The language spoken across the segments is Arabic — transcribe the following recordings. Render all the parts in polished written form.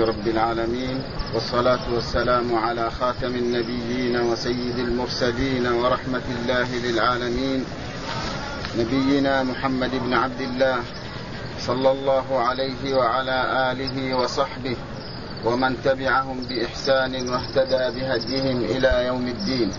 رب العالمين، والصلاة والسلام على خاتم النبيين وسيد المرسلين ورحمة الله للعالمين، نبينا محمد بن عبد الله صلى الله عليه وعلى آله وصحبه ومن تبعهم بإحسان واهتدى بهديهم إلى يوم الدين.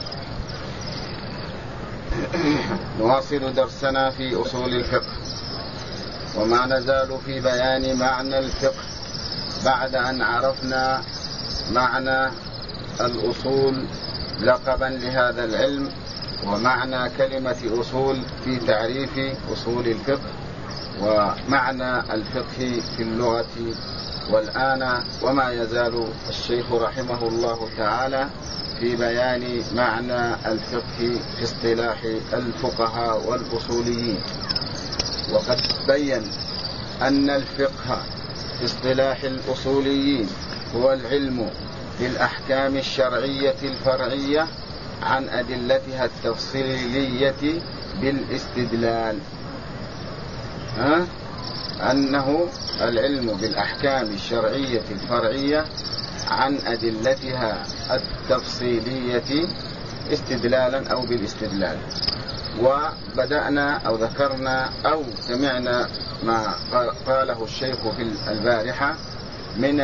نواصل درسنا في أصول الفقه، وما نزال في بيان معنى الفقه بعد أن عرفنا معنى الأصول لقبا لهذا العلم، ومعنى كلمة أصول في تعريف أصول الفقه، ومعنى الفقه في اللغة. والآن وما يزال الشيخ رحمه الله تعالى في بيان معنى الفقه في اصطلاح الفقهاء والأصوليين. وقد بين أن الفقه في اصطلاح الأصوليين هو العلم بالأحكام الشرعية الفرعية عن أدلتها التفصيلية بالاستدلال. أنه العلم بالأحكام الشرعية الفرعية عن أدلتها التفصيلية استدلالا أو بالاستدلال. وبدأنا أو ذكرنا أو سمعنا ما قاله الشيخ في البارحة من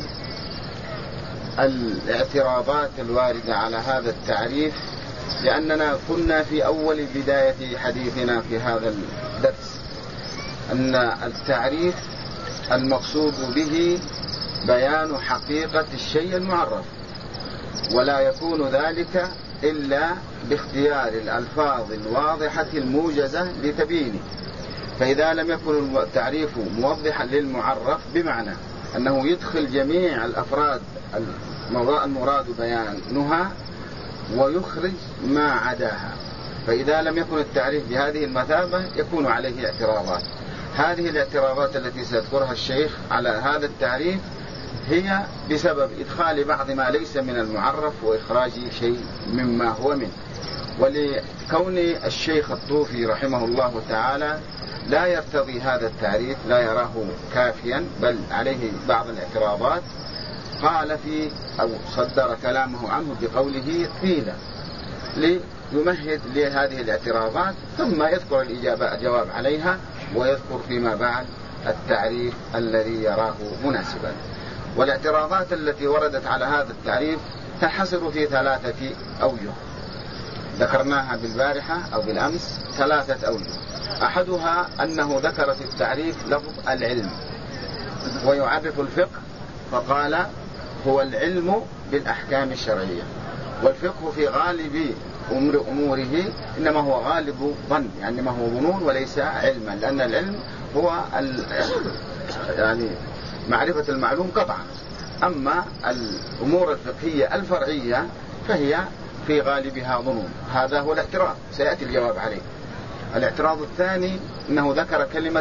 الاعتراضات الواردة على هذا التعريف، لأننا كنا في أول بداية حديثنا في هذا الدرس أن التعريف المقصود به بيان حقيقة الشيء المعرف، ولا يكون ذلك إلا باختيار الألفاظ الواضحة الموجزة لتبيينه. فإذا لم يكن التعريف موضحا للمعرف بمعنى أنه يدخل جميع الأفراد المراد بيانها ويخرج ما عداها، فإذا لم يكن التعريف بهذه المثابة يكون عليه اعتراضات. هذه الاعتراضات التي سيذكرها الشيخ على هذا التعريف هي بسبب إدخال بعض ما ليس من المعرف وإخراج شيء مما هو منه. ولكون الشيخ الطوفي رحمه الله تعالى لا يرتضي هذا التعريف، لا يراه كافيا بل عليه بعض الاعتراضات، قال فيه أو صدر كلامه عنه بقوله قيل، ليمهد لهذه الاعتراضات ثم يذكر الجواب عليها ويذكر فيما بعد التعريف الذي يراه مناسبا. والاعتراضات التي وردت على هذا التعريف تنحصر في 3 أوجه ذكرناها بالبارحة أو بالأمس، 3 أوجه. أحدها أنه ذكر في التعريف لفظ العلم ويعرف الفقه فقال هو العلم بالأحكام الشرعية، والفقه في غالب أموره إنما هو غالب ظن، يعني ما هو ظنون وليس علما، لأن العلم هو يعني معرفة المعلوم قطعا. أما الأمور الفقهية الفرعية فهي في غالبها ظنون. هذا هو الاعتراض، سيأتي الجواب عليه. الاعتراض الثاني أنه ذكر كلمة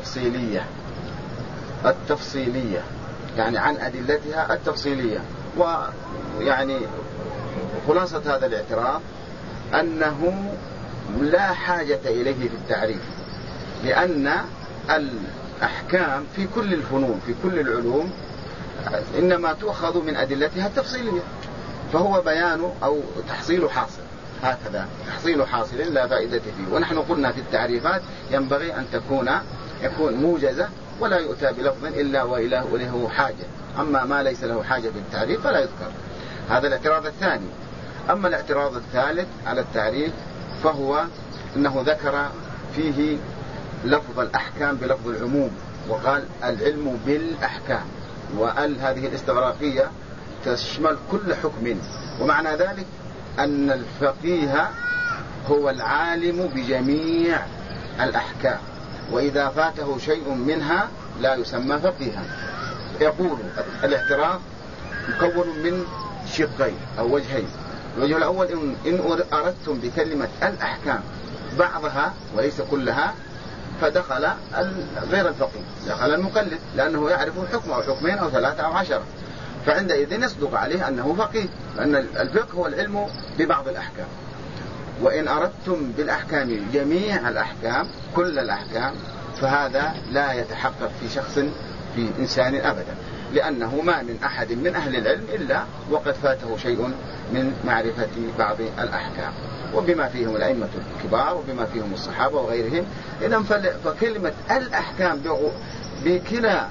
التفصيلية يعني عن أدلتها التفصيلية. ويعني خلاصة هذا الاعتراض أنه لا حاجة إليه في التعريف، لأن الأحكام في كل الفنون في كل العلوم إنما تؤخذ من أدلتها التفصيلية، فهو بيان أو تحصيل حاصل، هكذا تحصيل حاصل لا فائدة فيه. ونحن قلنا في التعريفات ينبغي أن يكون موجزة ولا يؤتى بلفظ إلا وله حاجة، أما ما ليس له حاجة بالتعريف فلا يذكر. هذا الاعتراض الثاني. أما الاعتراض الثالث على التعريف فهو أنه ذكر فيه لفظ الأحكام بلفظ العموم، وقال العلم بالأحكام، وقال هذه الاستغراقية تشمل كل حكم، ومعنى ذلك أن الفقيه هو العالم بجميع الأحكام، وإذا فاته شيء منها لا يسمى فقيها. يقول الاعتراف مكون من شقين أو وجهين. الوجه الأول إن أردتم بكلمة الأحكام بعضها وليس كلها فدخل غير الفقيه، دخل المقلد، لأنه يعرف حكم أو حكمين أو 3 أو 10، فعندئذ يصدق عليه أنه فقيه، لأن الفقه هو العلم ببعض الأحكام. وإن أردتم بالأحكام جميع الأحكام كل الأحكام فهذا لا يتحقق في شخص في إنسان أبدا. لأنه ما من أحد من أهل العلم إلا وقد فاته شيء من معرفة بعض الأحكام، وبما فيهم الأئمة الكبار وبما فيهم الصحابة وغيرهم. إذن فكلمة الأحكام بكلا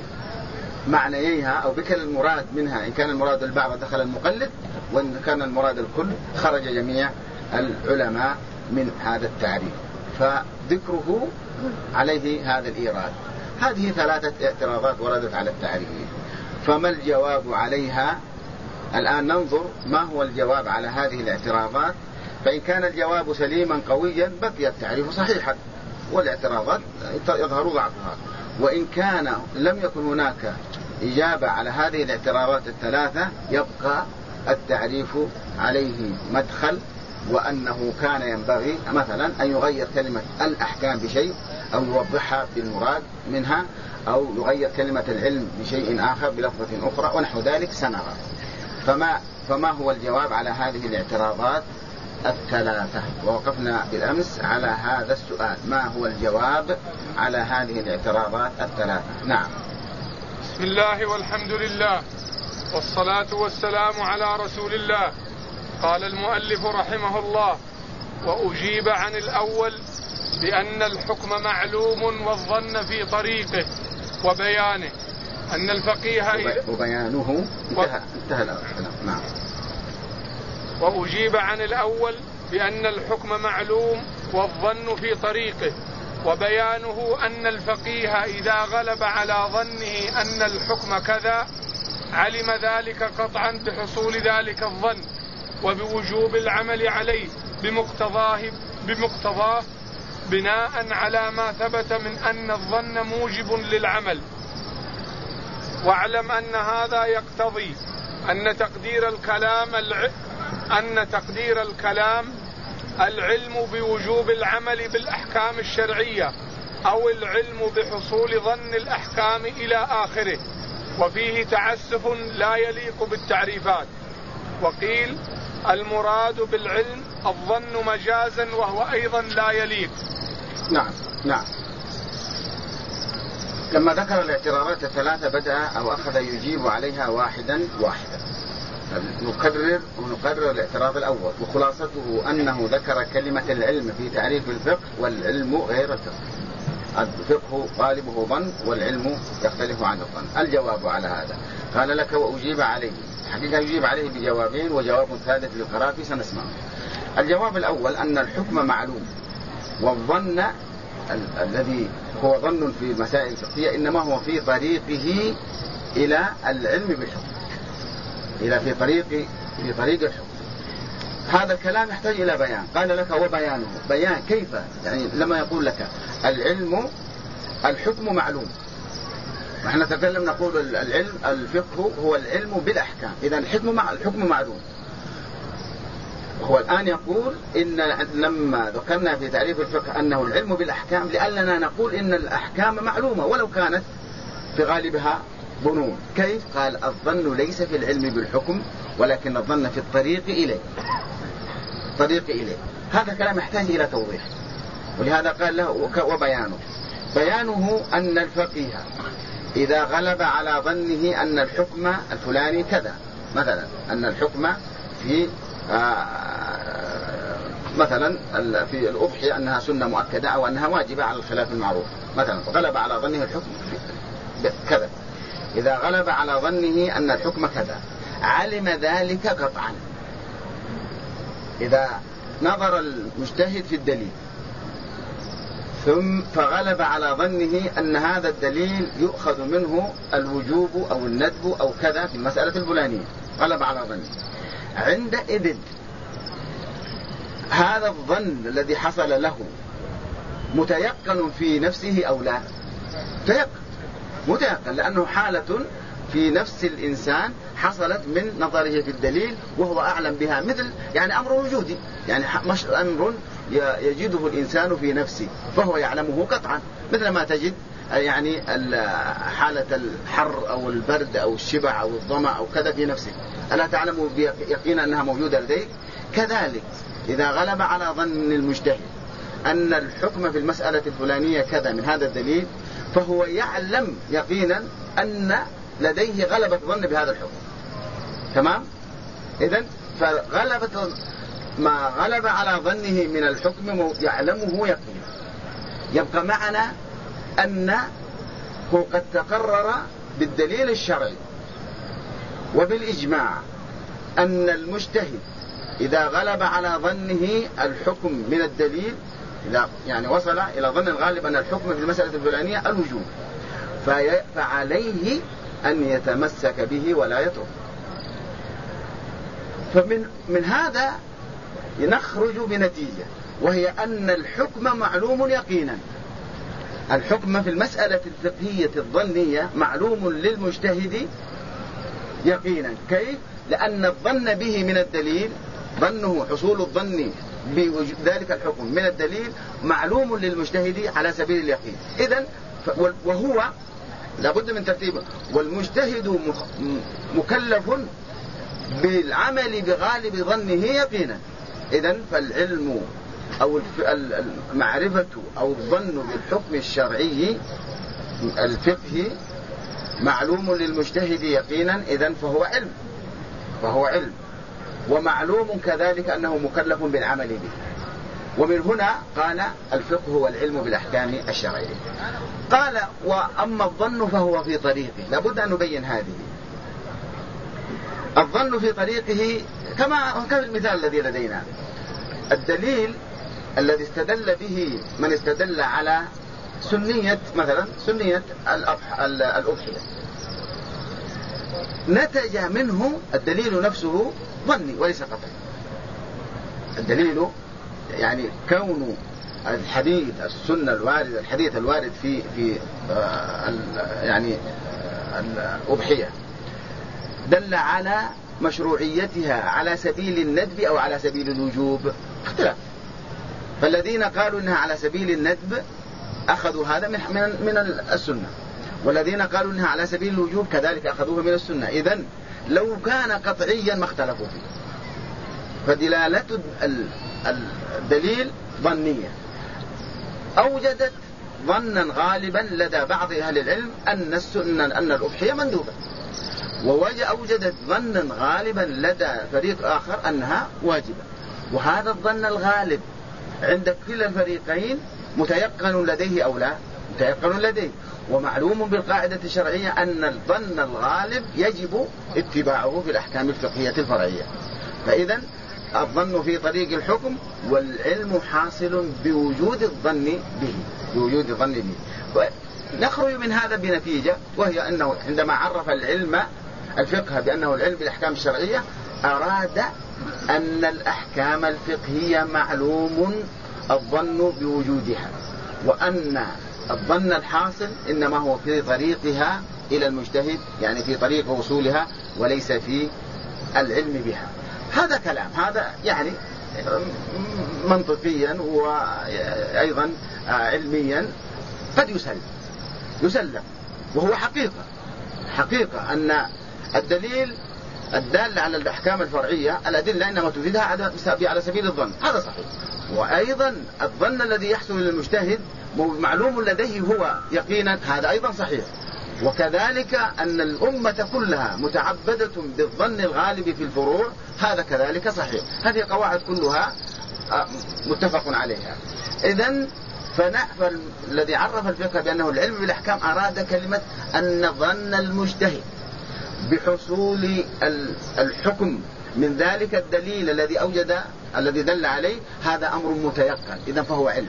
معنييها أو بكلا المراد منها، إن كان المراد البعض دخل المقلد، وإن كان المراد الكل خرج جميع العلماء من هذا التعريف، فذكره عليه هذا الإيراد. هذه 3 اعتراضات وردت على التعريف، فما الجواب عليها؟ الآن ننظر ما هو الجواب على هذه الاعتراضات. فإن كان الجواب سليما قويا بقي التعريف صحيحا والاعتراضات يظهر ضعفها، وإن كان لم يكن هناك إجابة على هذه الاعتراضات ال3 يبقى التعريف عليه مدخل، وأنه كان ينبغي مثلا أن يغير كلمة الأحكام بشيء أو يوضحها بالمراد منها، أو يغير كلمة العلم بشيء آخر بلفظة أخرى ونحو ذلك سنرى. فما هو الجواب على هذه الاعتراضات ال3؟ ووقفنا بالأمس على هذا السؤال، ما هو الجواب على هذه الاعتراضات ال3؟ نعم. بسم الله والحمد لله والصلاة والسلام على رسول الله. قال المؤلف رحمه الله: وأجيب عن الأول بأن الحكم معلوم والظن في طريقه وبيانه أن الفقيه وبيانه انتهى نعم. وأجيب عن الأول بأن الحكم معلوم والظن في طريقه وبيانه أن الفقيه إذا غلب على ظنه أن الحكم كذا علم ذلك قطعا بحصول ذلك الظن وبوجوب العمل عليه بمقتضاه بناء على ما ثبت من أن الظن موجب للعمل. واعلم أن هذا يقتضي أن تقدير الكلام العلم بوجوب العمل بالأحكام الشرعية أو العلم بحصول ظن الأحكام إلى آخره، وفيه تعسف لا يليق بالتعريفات. وقيل المراد بالعلم الظن مجازا وهو أيضا لا يليق. نعم. لما ذكر الاعتراضات ال3 بدأ أو أخذ يجيب عليها واحدا. نكرر الاعتراض الأول، وخلاصته أنه ذكر كلمة العلم في تعريف الفقه، والعلم غير الفقه. الفقه غالبه ظن والعلم يختلف عن الظن. الجواب على هذا قال لك وأجيب عليه. حقيقة يجيب عليه بجوابين، وجواب ثالث للقرافي سنسمعه. الجواب الأول أن الحكم معلوم، والظن الذي هو ظن في المسائل الفقهية إنما هو في طريقه إلى العلم بالحكم، في طريق الحكم. هذا الكلام يحتاج إلى بيان. قال لك وبيانه، بيان كيف؟ يعني لما يقول لك الحكم معلوم، نحن نتكلم نقول الفقه هو العلم بالأحكام، إذا الحكم معلوم. هو الآن يقول إن لما ذكرنا في تعريف الفقه أنه العلم بالأحكام لأننا نقول إن الأحكام معلومة ولو كانت في غالبها ظنون. كيف؟ قال الظن ليس في العلم بالحكم، ولكن الظن في الطريق إليه. هذا كلام يحتاج إلى توضيح، ولهذا قال له بيانه أن الفقيه إذا غلب على ظنه أن الحكم الفلاني كذا، مثلا أن الحكم في مثلا في الأضحية أنها سنة مؤكدة أو أنها واجبة على الخلاف المعروف، مثلا غلب على ظنه الحكم كذا. إذا غلب على ظنه أن الحكم كذا علم ذلك قطعا. إذا نظر المجتهد في الدليل ثم فغلب على ظنه أن هذا الدليل يؤخذ منه الوجوب أو الندب أو كذا في المسألة الفلانية، غلب على ظنه، عندئذ هذا الظن الذي حصل له متيقن في نفسه أو لا؟ متيقن، لأنه حالة في نفس الإنسان حصلت من نظره في الدليل وهو أعلم بها، مثل يعني أمر وجودي، يعني مش أمر يجده الإنسان في نفسه فهو يعلمه قطعا، مثل ما تجد يعني حالة الحر أو البرد أو الشبع أو الظمأ أو كذا في نفسه، ألا تعلم بيقين أنها موجودة لديك؟ كذلك إذا غلب على ظن المجتهد أن الحكم في المسألة الفلانية كذا من هذا الدليل، فهو يعلم يقينا أن لديه غلبة ظن بهذا الحكم. تمام؟ إذن فغلبة ما غلب على ظنه من الحكم يعلمه يقينا. يبقى معنا أنه قد تقرر بالدليل الشرعي وبالإجماع أن المجتهد إذا غلب على ظنه الحكم من الدليل، يعني وصل إلى ظن الغالب أن الحكم في المسألة الفلانية الوجوب، فعليه أن يتمسك به ولا يترك. فمن هذا نخرج بنتيجة، وهي أن الحكم معلوم يقينا. الحكم في المسألة الفقهية الظنية معلوم للمجتهد يقينا. كيف؟ لأن الظن به من الدليل، ظنه حصول الظن بذلك الحكم من الدليل معلوم للمجتهد على سبيل اليقين. إذن وهو لابد من ترتيبه، والمجتهد مكلف بالعمل بغالب ظنه يقينا. إذن فالعلم أو المعرفة أو الظن بالحكم الشرعي الفقهي معلوم للمجتهد يقينا، إذن فهو علم ومعلوم كذلك أنه مكلف بالعمل به. ومن هنا قال الفقه هو العلم بالأحكام الشرعية. قال وأما الظن فهو في طريقه. لابد أن نبين هذه. الظن في طريقه كما المثال الذي لدينا، الدليل الذي استدل به من استدل على سنية مثلا سنية الأضحية، نتج منه الدليل نفسه ظني وليس قطعي. الدليل يعني كون الحديث السنة الوارد الحديث الوارد في يعني الأضحية دل على مشروعيتها على سبيل الندب أو على سبيل الوجوب، اختلاف. فالذين قالوا إنها على سبيل الندب أخذوا هذا من السنة، والذين قالوا إنها على سبيل الوجوب كذلك أخذوه من السنة. إذن لو كان قطعيا ما اختلفوا فيه. فدلالة الدليل ظنية أوجدت ظنا غالبا لدى بعض أهل العلم أن الأضحية مندوبة، وأوجدت ظنا غالبا لدى فريق آخر أنها واجبة. وهذا الظن الغالب عند كلا الفريقين متيقن لديه أو لا؟ متيقن لديه. ومعلوم بالقاعدة الشرعية أن الظن الغالب يجب اتباعه في الأحكام الفقهية الفرعية. فإذا الظن في طريق الحكم والعلم حاصل بوجود الظن به. نخرج من هذا بنتيجة، وهي أنه عندما عرف الفقه بأنه العلم بالأحكام الشرعية أراد أن الأحكام الفقهية معلوم الظن بوجودها، وأن الظن الحاصل إنما هو في طريقها إلى المجتهد، يعني في طريق وصولها وليس في العلم بها. هذا كلام، هذا يعني منطقيا وأيضا علميا قد يسلم، وهو حقيقة أن الدليل الدال على الأحكام الفرعية الأدلة إنما تفيدها على سبيل الظن، هذا صحيح. وأيضا الظن الذي يحصل للمجتهد معلوم لديه هو يقينا، هذا أيضا صحيح. وكذلك أن الأمة كلها متعبدة بالظن الغالب في الفروع، هذا كذلك صحيح. هذه قواعد كلها متفق عليها. إذن فالذي عرف الفقه بأنه العلم بالأحكام أراد كلمة أن ظن المجتهد بحصول الحكم من ذلك الدليل الذي دل عليه، هذا أمر متيقن. إذن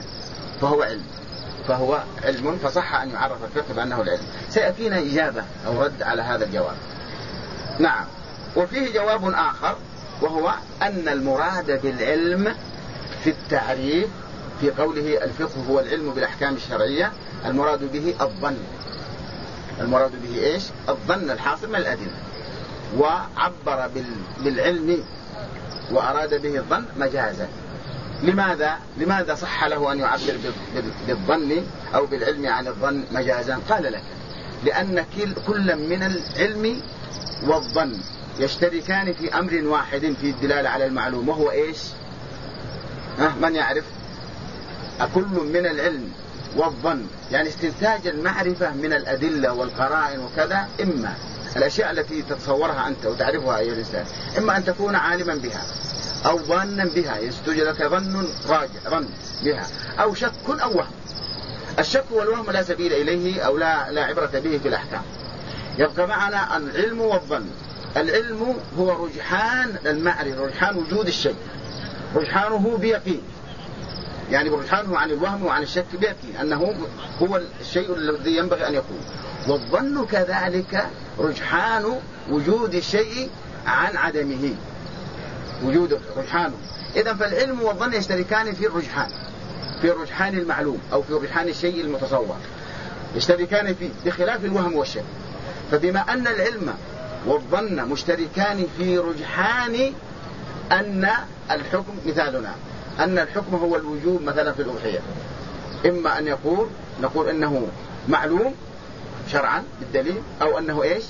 فهو علم، فصح أن يعرف الفقه بأنه العلم. سيأتينا إجابة أو رد على هذا الجواب. نعم. وفيه جواب آخر، وهو أن المراد بالعلم في التعريف في قوله الفقه هو العلم بالأحكام الشرعية، المراد به الظن. المراد به إيش؟ الظن الحاصل من الأدلة. وعبر بالعلم وأراد به الظن مجازا. لماذا صح له أن يعبر بالظن أو بالعلم عن الظن مجازا؟ قال لك لأن كل من العلم والظن يشتركان في أمر واحد في الدلالة على المعلوم، وهو إيش؟ من يعرف؟ كل من العلم والظن يعني استنتاج المعرفة من الأدلة والقرائن وكذا، إما الأشياء التي تتصورها أنت وتعرفها أيها الإنسان، إما أن تكون عالما بها أو ظانا بها، يستوجد لك ظن راجع ظن بها، أو شك أو وهم. الشك والوهم لا سبيل إليه أو لا عبرة به في الأحكام. يبقى معنا العلم والظن. العلم هو رجحان المعرفة، رجحان وجود الشيء، رجحانه بيقين، يعني رجحانه عن الوهم وعن الشك بيقين أنه هو الشيء الذي ينبغي أن يكون. والظن كذلك رجحان وجود الشيء عن عدمه، وجود رجحانه. إذن فالعلم والظن يشتركان في الرجحان، في رجحان المعلوم أو في رجحان الشيء المتصور، يشتركان فيه بخلاف الوهم والشك. فبما أن العلم والظن مشتركان في رجحان أن الحكم، مثالنا أن الحكم هو الوجوب مثلا في الأضحية، إما أن نقول إنه معلوم شرعا بالدليل، أو أنه إيش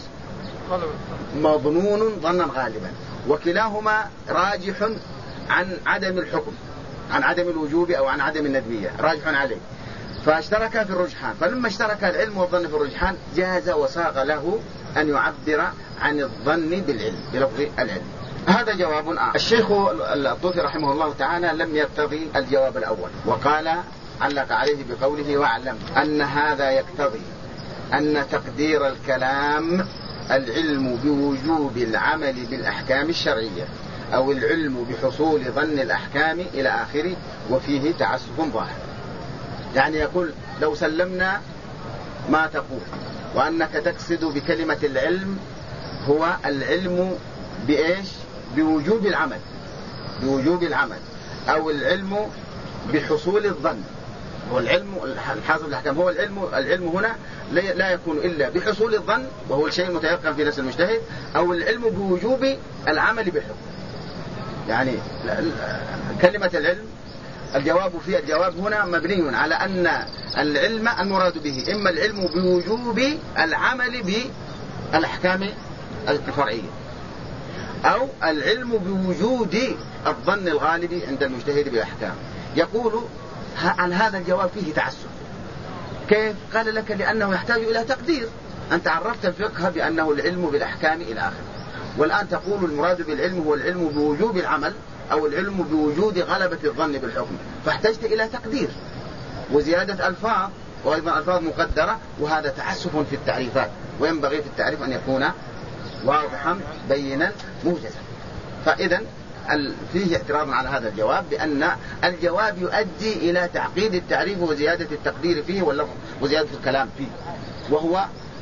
مظنون ظنا غالبا، وكلاهما راجح عن عدم الحكم، عن عدم الوجوب أو عن عدم الندبية، راجح عليه. فاشتركا في الرجحان. فلما اشترك العلم والظن في الرجحان جاز وساغ له أن يعبر عن الظن بالعلم بلفظ العلم. هذا جواب آخر. الشيخ الطوفي رحمه الله تعالى لم يقتضي الجواب الأول، وقال علق عليه بقوله واعلم أن هذا يقتضي أن تقدير الكلام العلم بوجوب العمل بالأحكام الشرعية أو العلم بحصول ظن الأحكام إلى آخره، وفيه تعسف ظاهر. يعني يقول لو سلمنا ما تقول وأنك تقصد بكلمة العلم هو العلم بإيش؟ بوجوب العمل، بوجوب العمل، أو العلم بحصول الظن. والعلم الحاصل الأحكام هو العلم هنا لا يكون إلا بحصول الظن وهو الشيء المتيقن في نفس المجتهد، أو العلم بوجوب العمل بالحكم. يعني كلمة العلم الجواب هنا مبني على أن العلم المراد به إما العلم بوجوب العمل بالأحكام الفرعية، أو العلم بوجود الظن الغالب عند المجتهد بالأحكام. يقول عن هذا الجواب فيه تعسف. كيف؟ قال لك لأنه يحتاج إلى تقدير. أنت عرفت الفقه بأنه العلم بالأحكام إلى آخره، والآن تقول المراد بالعلم هو العلم بوجوب العمل أو العلم بوجود غلبة الظن بالحكم، فاحتجت إلى تقدير وزيادة ألفاظ، وأيضا ألفاظ مقدرة، وهذا تعسف في التعريفات، وينبغي في التعريف أن يكون واضحا بينا موجزا. فإذا فيه اعتراض على هذا الجواب بأن الجواب يؤدي إلى تعقيد التعريف وزيادة التقدير فيه واللفظ وزيادة الكلام فيه، وهو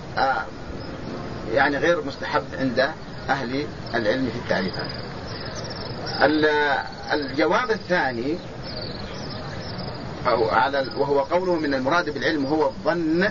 يعني غير مستحب عند أهل العلم في التعريفات. الجواب الثاني وهو قوله من المراد بالعلم هو الظن،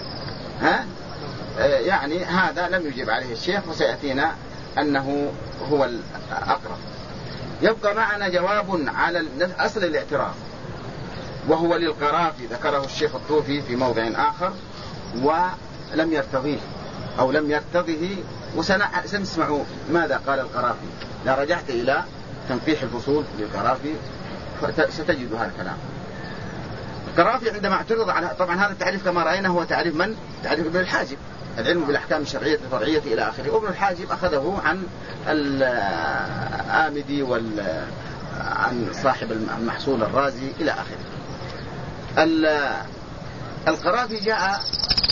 يعني هذا لم يجيب عليه الشيخ، وسيأتينا أنه هو الأقرب. يبقى معنا جواب على أصل الاعتراض، وهو للقرافي، ذكره الشيخ الطوفي في موضع آخر ولم يرتضيه أو لم يرتضه، وسنسمع ماذا قال القرافي. لا رجعت إلى تنقيح الفصول للقرافي ستجد هذا الكلام. القرافي عندما اعترض على، طبعا هذا التعريف كما رأينا هو تعريف من؟ تعريف ابن الحاجب، العلم بالأحكام الشرعية الفرعية إلى آخره. وابن الحاجب أخذه عن الآمدي عن صاحب المحصول الرازي إلى آخره. القرافي جاء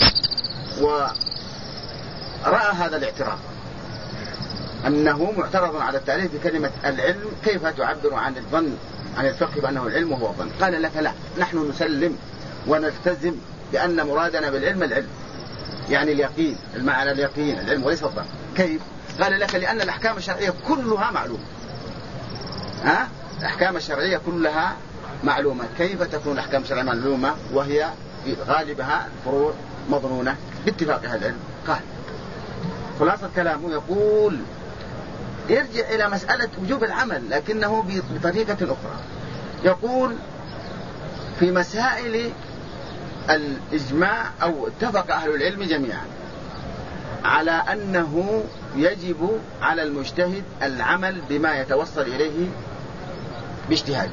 ورأى هذا الاعتراض أنه معترض على التعريف بكلمة العلم، كيف تعبر عن الظن عن الفقه بأنه العلم هو الظن؟ قال لك لا، نحن نسلم ونلتزم بأن مرادنا بالعلم العلم، يعني اليقين، المعنى اليقين العلم وليس الظن. كيف؟ قال لك لأن الأحكام الشرعية كلها معلومة. الأحكام الشرعية كلها معلومة. كيف تكون الأحكام الشرعية معلومة وهي في غالبها فروع مظنونة باتفاق أهل العلم؟ قال خلاصة كلامه يقول يرجع إلى مسألة وجوب العمل لكنه بطريقة أخرى. يقول في مسائل الإجماع أو اتفق أهل العلم جميعا على أنه يجب على المجتهد العمل بما يتوصل إليه باجتهاد،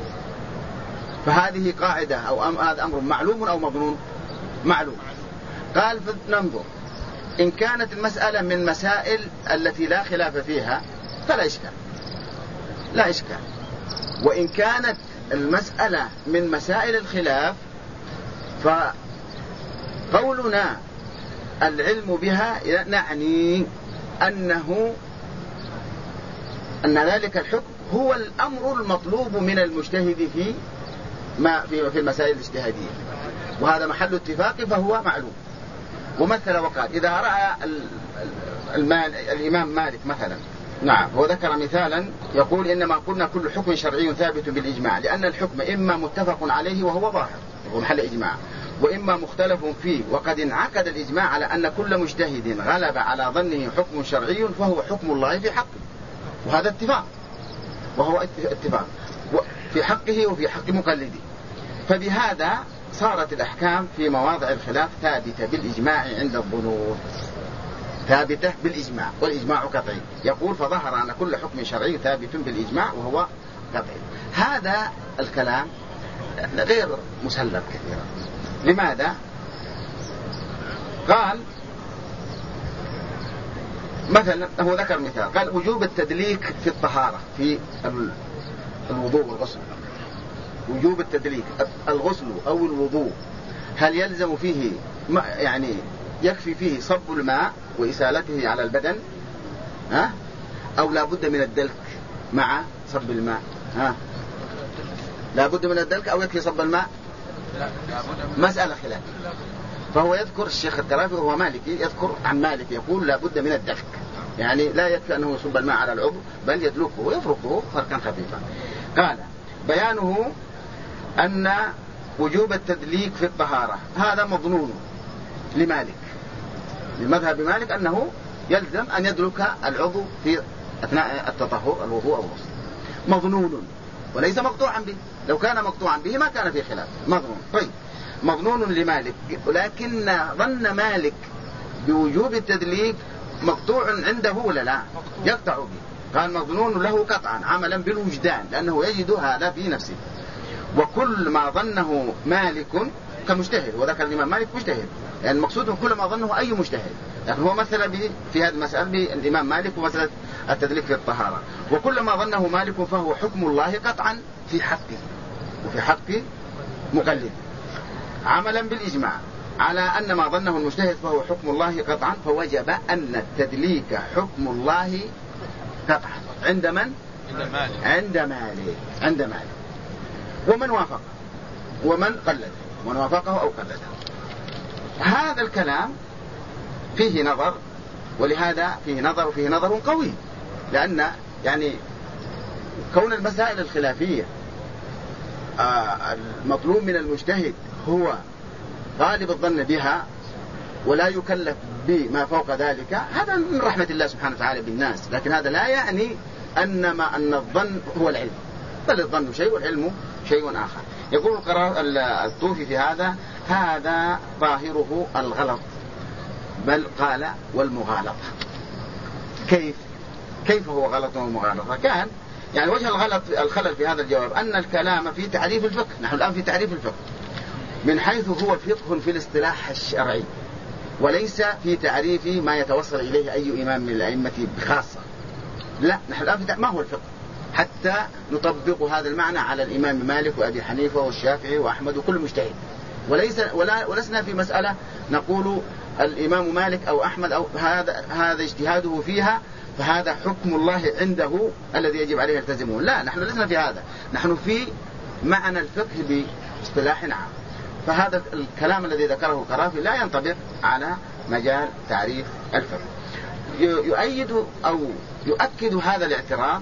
فهذه قاعدة أو هذا أمر معلوم أو مظنون؟ معلوم. قال ننظر إن كانت المسألة من مسائل التي لا خلاف فيها فلا إشكال، لا إشكال. وإن كانت المسألة من مسائل الخلاف فقولنا العلم بها نعني أن ذلك الحكم هو الأمر المطلوب من المجتهد في المسائل الاجتهادية، وهذا محل اتفاق فهو معلوم. ومثل وقال إذا رأى الإمام مالك مثلا، نعم، هو ذكر مثالا يقول إنما قلنا كل حكم شرعي ثابت بالإجماع، لأن الحكم إما متفق عليه وهو ظاهر وهو محل إجماع، وإما مختلف فيه وقد انعقد الإجماع على أن كل مجتهد غلب على ظنه حكم شرعي فهو حكم الله في حقه، وهذا اتفاق، وهو اتفاق في حقه وفي حق مقلده. فبهذا صارت الأحكام في مواضع الخلاف ثابتة بالإجماع عند الظنون، ثابتة بالإجماع، والإجماع قطعي. يقول فظهر أن كل حكم شرعي ثابت بالإجماع وهو قطعي. هذا الكلام غير مسلم كثيرا. لماذا؟ قال مثلا، هو ذكر مثال، قال وجوب التدليك في الطهارة في الوضوء والغسل. وجوب التدليك الغسل أو الوضوء هل يلزم فيه يعني يكفي فيه صب الماء وإسالته على البدن أو لا بد من الدلك مع صب الماء؟ لا بد من الدلك أو يكفي صب الماء؟ مسألة خلاف. فهو يذكر الشيخ الكرافي وهو مالكي، يذكر عن مالك يقول لا بد من الدلك، يعني لا يكفي أنه يصب الماء على العضو بل يدلكه ويفركه فركا خفيفا. قال بيانه أن وجوب التدليك في الطهارة هذا مظنون لمالك، لمذهب مالك أنه يلزم أن يدلك العضو في أثناء التطهر الوضوء أو الغسل، مظنون وليس مقطوعا به. لو كان مقطوعا به ما كان في خلاف، مظنون. طيب مظنون لمالك، ولكن ظن مالك بوجوب التدليك مقطوع عنده ولا لا؟ يقطع به. قال مظنون له قطعا عملا بالوجدان لأنه يجد هذا في نفسه. وكل ما ظنه مالك كمجتهد، وذكر الإمام مالك مجتهد، يعني المقصود كل ما ظنه أي مجتهد، يعني هو مثل به في هذه المسألة بالإمام مالك ومسألة التدليك في الطهارة. وكل ما ظنه مالك فهو حكم الله قطعا في حقه وفي حق مقلد، عملا بالإجماع على أن ما ظنه المجتهد فهو حكم الله قطعا، فوجب أن التدليك حكم الله قطعا عند من؟ عند مالك ومن وافق ومن قلد، ومن وافقه أو قلده. هذا الكلام فيه نظر، ولهذا فيه نظر وفيه نظر قوي، لأن يعني كون المسائل الخلافية المطلوب من المجتهد هو غالب الظن بها ولا يكلف بما فوق ذلك، هذا من رحمة الله سبحانه وتعالى بالناس. لكن هذا لا يعني أن الظن هو العلم، بل الظن شيء والعلم شيء آخر. يقول الطوفي في هذا ظاهره الغلط، بل قال والمغالطة. كيف هو غلط ومغالطة؟ كان يعني وجه الخلل في هذا الجواب أن الكلام في تعريف الفقه، نحن الآن في تعريف الفقه من حيث هو فقه في الاصطلاح الشرعي، وليس في تعريف ما يتوصل إليه أي إمام من الأئمة بخاصة. لا، نحن الآن في ما هو الفقه حتى نطبق هذا المعنى على الإمام مالك وأبي حنيفة والشافعي وأحمد وكل مجتهد، ولسنا في مسألة نقول الإمام مالك أو أحمد أو هذا اجتهاده فيها فهذا حكم الله عنده الذي يجب عليه يلتزمون. لا، نحن لسنا في هذا، نحن في معنى الفقه باصطلاح عام. فهذا الكلام الذي ذكره القرافي لا ينطبق على مجال تعريف الفقه. يؤيد أو يؤكد هذا الاعتراض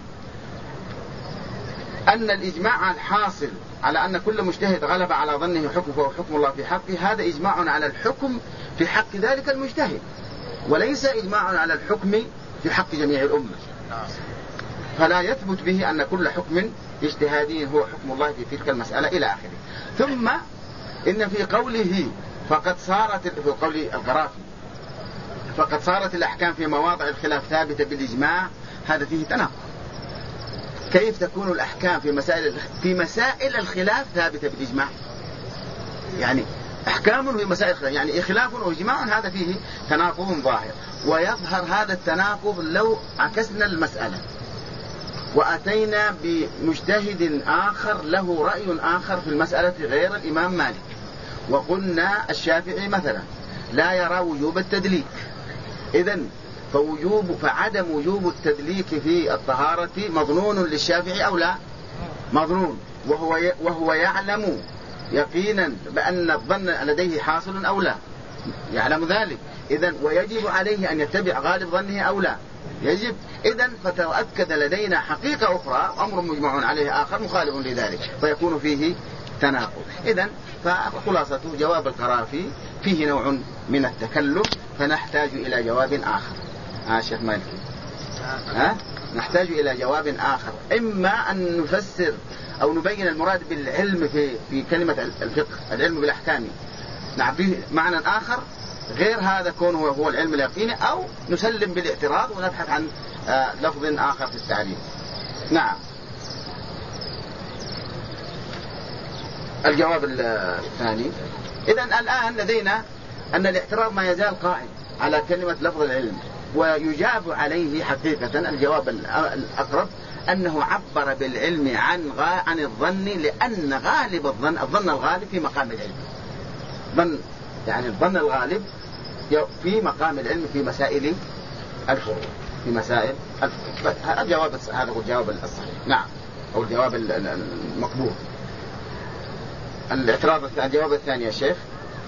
أن الإجماع الحاصل على أن كل مجتهد غلب على ظنه حكم فهو حكم الله في حقه، هذا إجماع على الحكم في حق ذلك المجتهد، وليس إجماع على الحكم في حق جميع الأمة. فلا يثبت به أن كل حكم اجتهادي هو حكم الله في تلك المسألة إلى آخره. ثم إن في قوله فقد صارت، في قول القرافي فقد صارت الأحكام في مواضع الخلاف ثابتة بالإجماع، هذا فيه تناقض. كيف تكون الأحكام في مسائل الخلاف ثابتة بالإجماع؟ يعني أحكام في مسائل خلاف، يعني خلاف وإجماع هذا فيه تناقض ظاهر. ويظهر هذا التناقض لو عكسنا المسألة وأتينا بمجتهد آخر له رأي آخر في المسألة غير الإمام مالك، وقلنا الشافعي مثلا لا يرى وجوب التدليك، إذن فعدم وجوب التدليك في الطهارة مظنون للشافعي أو لا؟ مظنون، وهو يعلم يقينا بأن الظن لديه حاصل أو لا؟ يعلم ذلك. إذن ويجب عليه أن يتبع غالب ظنه أو لا؟ يجب. إذن فتأكد لدينا حقيقة أخرى أمر مجمع عليه آخر مخالف لذلك، فيكون فيه تناقض. إذن فخلاصة جواب القرافي فيه نوع من التكلف، فنحتاج إلى جواب آخر. شيخ مالكي نحتاج إلى جواب آخر، إما أن نفسر أو نبين المراد بالعلم في كلمة الفقه، العلم بالأحكام نعطيه معنى آخر غير هذا كونه هو العلم اليقيني، أو نسلم بالاعتراض ونبحث عن لفظ آخر في التعليم. نعم. الجواب الثاني، إذن الآن لدينا أن الاعتراض ما يزال قائم على كلمة لفظ العلم، ويجاب عليه حقيقة الجواب الأقرب أنه عبر بالعلم عن الظن، لأن غالب الظن الغالب في مقام العلم. يعني الظن الغالب في مقام العلم في مسائل الفروع، في مسائل الفروع. هذا هو الجواب الصحيح. نعم، أو الجواب المقبول. الجواب الثاني يا شيخ.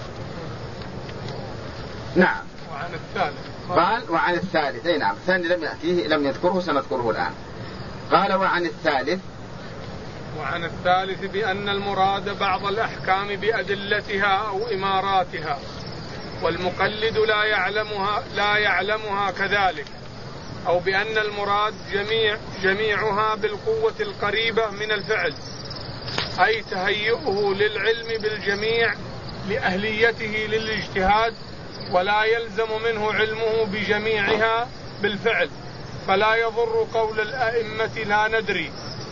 نعم. وعن الثالث قال وعن الثالث. أي نعم، الثاني لم يأتيه، لم يذكره، سنذكره الآن. قال وعن الثالث. وعن الثالث بأن المراد بعض الأحكام بأدلتها أو إماراتها، والمقلد لا يعلمها كذلك، أو بأن المراد جميعها بالقوة القريبة من الفعل، أي تهيئه للعلم بالجميع لأهليته للاجتهاد، ولا يلزم منه علمه بجميعها بالفعل، فلا يضر قول الأئمة لا ندري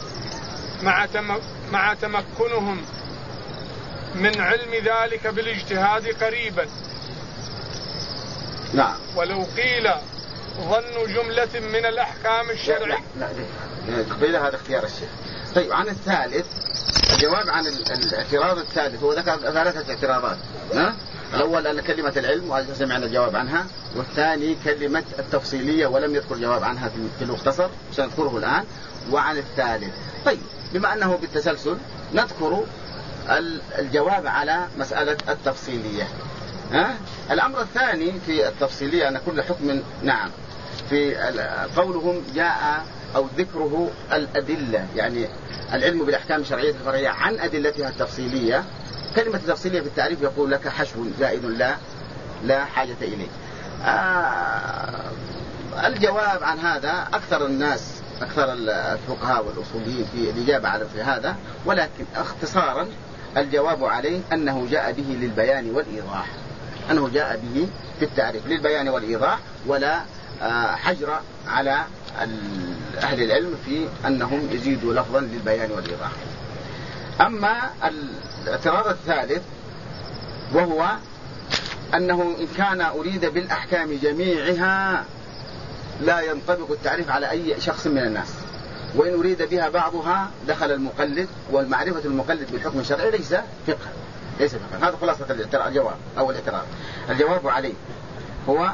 مع تمكنهم من علم ذلك بالاجتهاد قريبا. نعم. ولو قيل ظن جملة من الأحكام الشرعية. لا قيل هذا اختيار الشيخ. طيب، عن الثالث، الجواب عن الاعتراض الثالث هو ذكر 3 اعتراضات. الأول أن كلمة العلم، وهذا سمعنا الجواب عنها، والثاني كلمة التفصيلية ولم يذكر الجواب عنها في المختصر، سنذكره الآن. وعن الثالث. طيب، بما أنه بالتسلسل نذكر الجواب على مسألة التفصيلية. الأمر الثاني في التفصيلية أن كل حكم، نعم، في قولهم جاء أو ذكره الأدلة، يعني العلم بالأحكام الشرعية الفرعية عن أدلتها التفصيلية. كلمة التفصيلية في التعريف يقول لك حشو زائد لا حاجة إليه. الجواب عن هذا أكثر الفقهاء والأصوليين في الإجابة على هذا، ولكن اختصارا الجواب عليه أنه جاء به للبيان والإيضاح، أنه جاء به في التعريف للبيان والإيضاح، ولا حجر على أهل العلم في أنهم يزيدوا لفظا للبيان والإيضاح. أما الاعتراض الثالث وهو أنه إن كان أريد بالأحكام جميعها لا ينطبق التعريف على أي شخص من الناس، وإن أريد بها بعضها دخل المقلد، والمعرفة المقلد بالحكم الشرعي ليس فقها. هذا خلاصة الجواب أو الاعتراض. الجواب عليه هو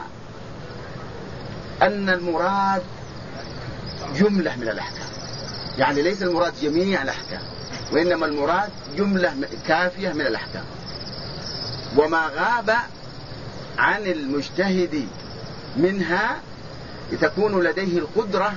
أن المراد جملة من الأحكام، يعني ليس المراد جميع الأحكام، وإنما المراد جملة كافية من الأحكام، وما غاب عن المجتهد منها تكون لديه القدرة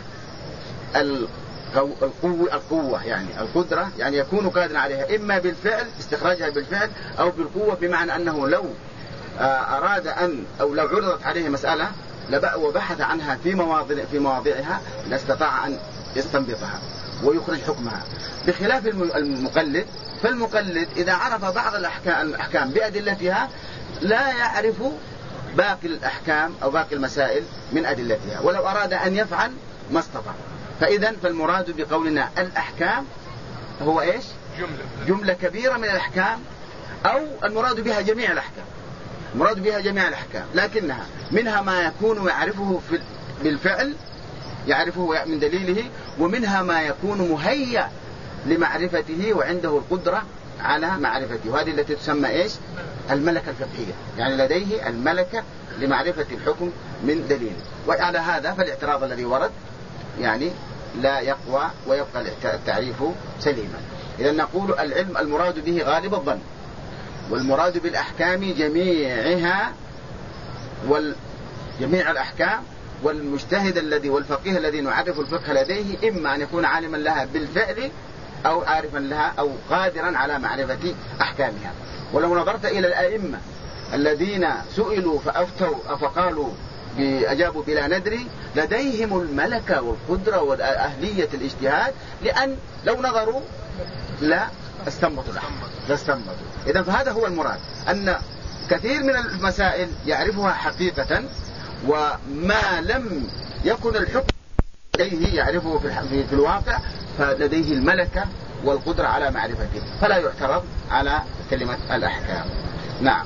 القوة، يعني القدرة، يعني يكون قادرا عليها إما بالفعل، استخراجها بالفعل، أو بالقوة، بمعنى أنه لو أراد أن، أو لو عرضت عليه مسألة وبحث عنها في مواضعها لاستطاع أن يستنبطها ويخرج حكمها، بخلاف المقلد. فالمقلد إذا عرف بعض الأحكام بأدلتها لا يعرف باقي الأحكام أو باقي المسائل من أدلتها، ولو أراد أن يفعل ما استطاع. فإذن فالمراد بقولنا الأحكام هو إيش؟ جملة كبيرة من الأحكام أو المراد بها جميع الأحكام. المراد بها جميع الأحكام، لكنها منها ما يكون يعرفه بالفعل، يعرفه من دليله، ومنها ما يكون مهيأ لمعرفته وعنده القدرة على معرفته، وهذه التي تسمى إيش؟ الملكة الفقهية، يعني لديه الملكة لمعرفة الحكم من دليله. وعلى هذا فالاعتراض الذي ورد يعني لا يقوى ويبقى التعريف سليما. إذا نقول العلم المراد به غالب الظن، والمراد بالأحكام جميعها جميع الأحكام، والمجتهد الذي والفقيه الذي نعرف الفقه لديه إما أن يكون عالما لها بالفعل أو عارفا لها أو قادرا على معرفة أحكامها. ولو نظرت إلى الأئمة الذين سئلوا فأفتوا فقالوا أجابوا بلا ندري، لديهم الملكة والقدرة وأهلية الاجتهاد، لأن لو نظروا لا استنبطوا الأحكام. إذن فهذا هو المراد، أن كثير من المسائل يعرفها حقيقة، وما لم يكن الحكم لديه يعرفه في الواقع، فلديه الملكة والقدرة على معرفته، فلا يعترض على كلمة الأحكام. نعم.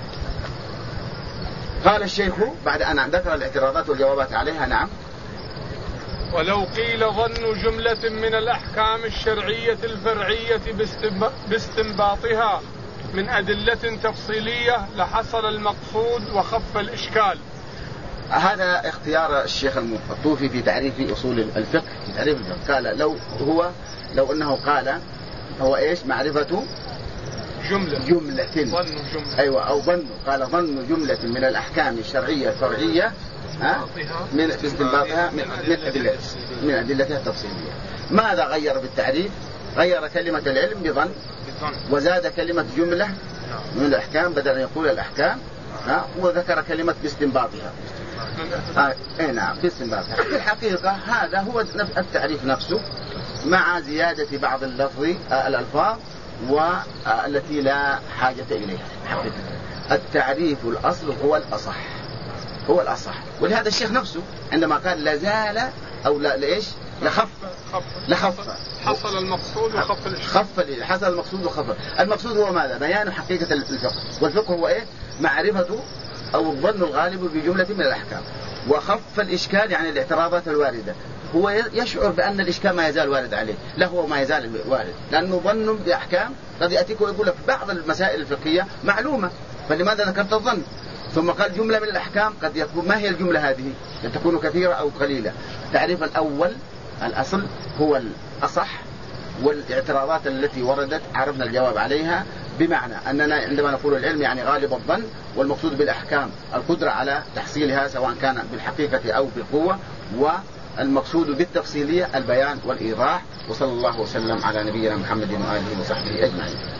قال الشيخ بعد أن ذكر الاعتراضات والجوابات عليها: نعم. ولو قيل ظن جملة من الأحكام الشرعية الفرعية باستنباطها من أدلة تفصيلية لحصل المقصود وخف الإشكال. هذا اختيار الشيخ الطوفي في تعريف أصول الفقه. في تعريف الفقه قال لو أنه قال هو إيش؟ معرفة جملة. ظن جملة. أيوة، أو قال ظن جملة من الأحكام الشرعية الفرعية من استنباطها من أدلتها التفصيلية. ماذا غير بالتعريف؟ غير كلمة العلم بظن، وزاد كلمة جملة من الأحكام بدل أن يقول الأحكام، وذكر كلمة باستنباطها. نعم، باستنباطها. في الحقيقة هذا هو التعريف نفسه، مع زيادة بعض الألفاظ والتي لا حاجة إليها. التعريف الأصل هو الأصح. ولهذا الشيخ نفسه عندما قال لازال أو لإيش لخف حصل المقصود وخف الإشكال. حصل المقصود وخف. المقصود هو ماذا؟ بيان حقيقة الفقه، والفقه هو إيه؟ معرفة أو الظن الغالب بجملة من الأحكام، وخف الإشكال يعني الاعتراضات الواردة. هو يشعر بأن الإشكال ما يزال وارد عليه، لا هو ما يزال وارد، لأنه ظن بأحكام قد يأتيك ويقول لك بعض المسائل الفقهية معلومة، فلماذا ذكرت الظن؟ ثم قال جملة من الأحكام، قد يكون ما هي الجملة هذه؟ قد تكون كثيرة أو قليلة. التعريف الأول الأصل هو الأصح، والاعتراضات التي وردت عرفنا الجواب عليها، بمعنى أننا عندما نقول العلم يعني غالب الظن، والمقصود بالأحكام القدرة على تحصيلها سواء كان بالحقيقة أو بالقوة، والمقصود بالتفصيلية البيان والإيضاح. وصلى الله وسلم على نبينا محمد وآله وصحبه أجمعين.